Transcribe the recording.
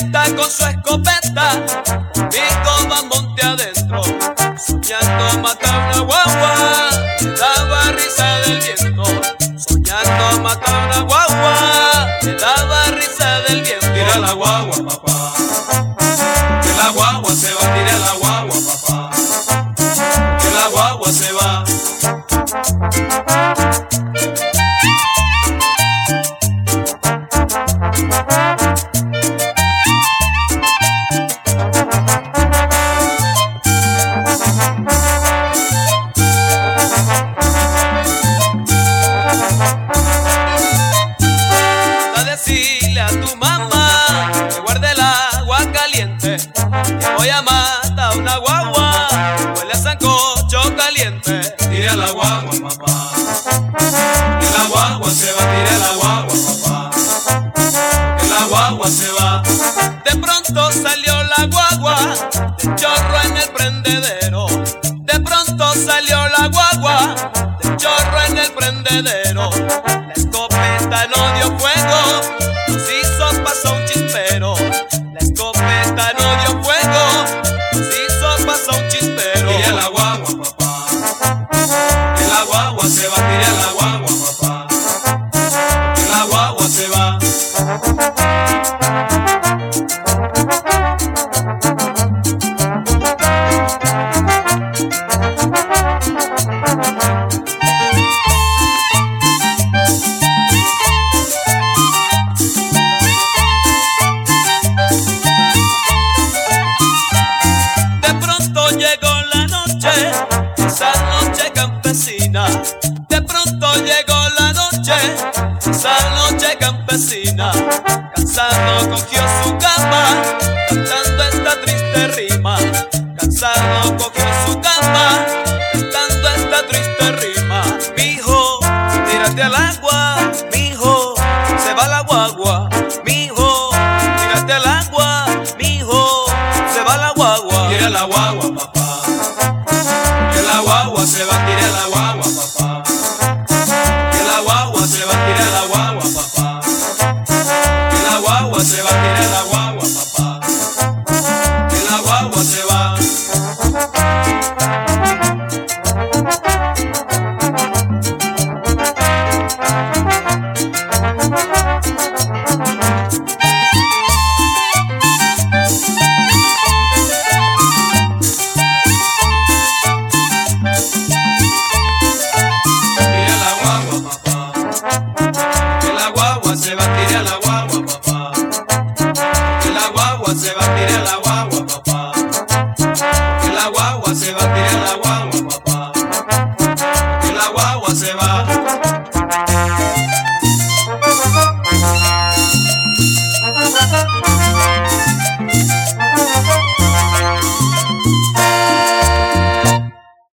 guaguita con su escopeta, conmigo va monte adentro, soñando matar una guagua, le daba risa del viento. Soñando matar una guagua, le daba risa del viento. Tira la guagua, papá, que la guagua se va. Tira la guagua, papá, que la guagua se va. Decirle a tu mamá que guarde el agua caliente, que voy a matar una guagua, huele a sancocho caliente. Tira la guagua, papá, que la guagua se va. Tira la guagua, papá, que la guagua se va. De pronto salió la guagua del chorro en el prendedero. De pronto salió la guagua del chorro en el prendedero. La escopeta no dio fuego, nos hizo pasar un chispero. La escopeta no dio fuego, nos hizo pasar un chispero. Tira la guagua, papá, que la guagua se va. Tira la guagua, papá, que la guagua se va. Esa noche campesina, de pronto llegó la noche, esa noche campesina, cansado cogió su cama, cantando esta triste rima, cansado cogió su cama, cantando esta triste rima. Mijo, tírate al agua, mijo, se va la guagua, mijo, tírate al agua, mijo, se va la guagua. Tira la guagua, papá, que la guagua se va. Tira la guagua, papá, que la guagua se va. Tira la guagua, papá, que la guagua se va. Tira la guagua, papá, que la guagua se va. Se va a tirar la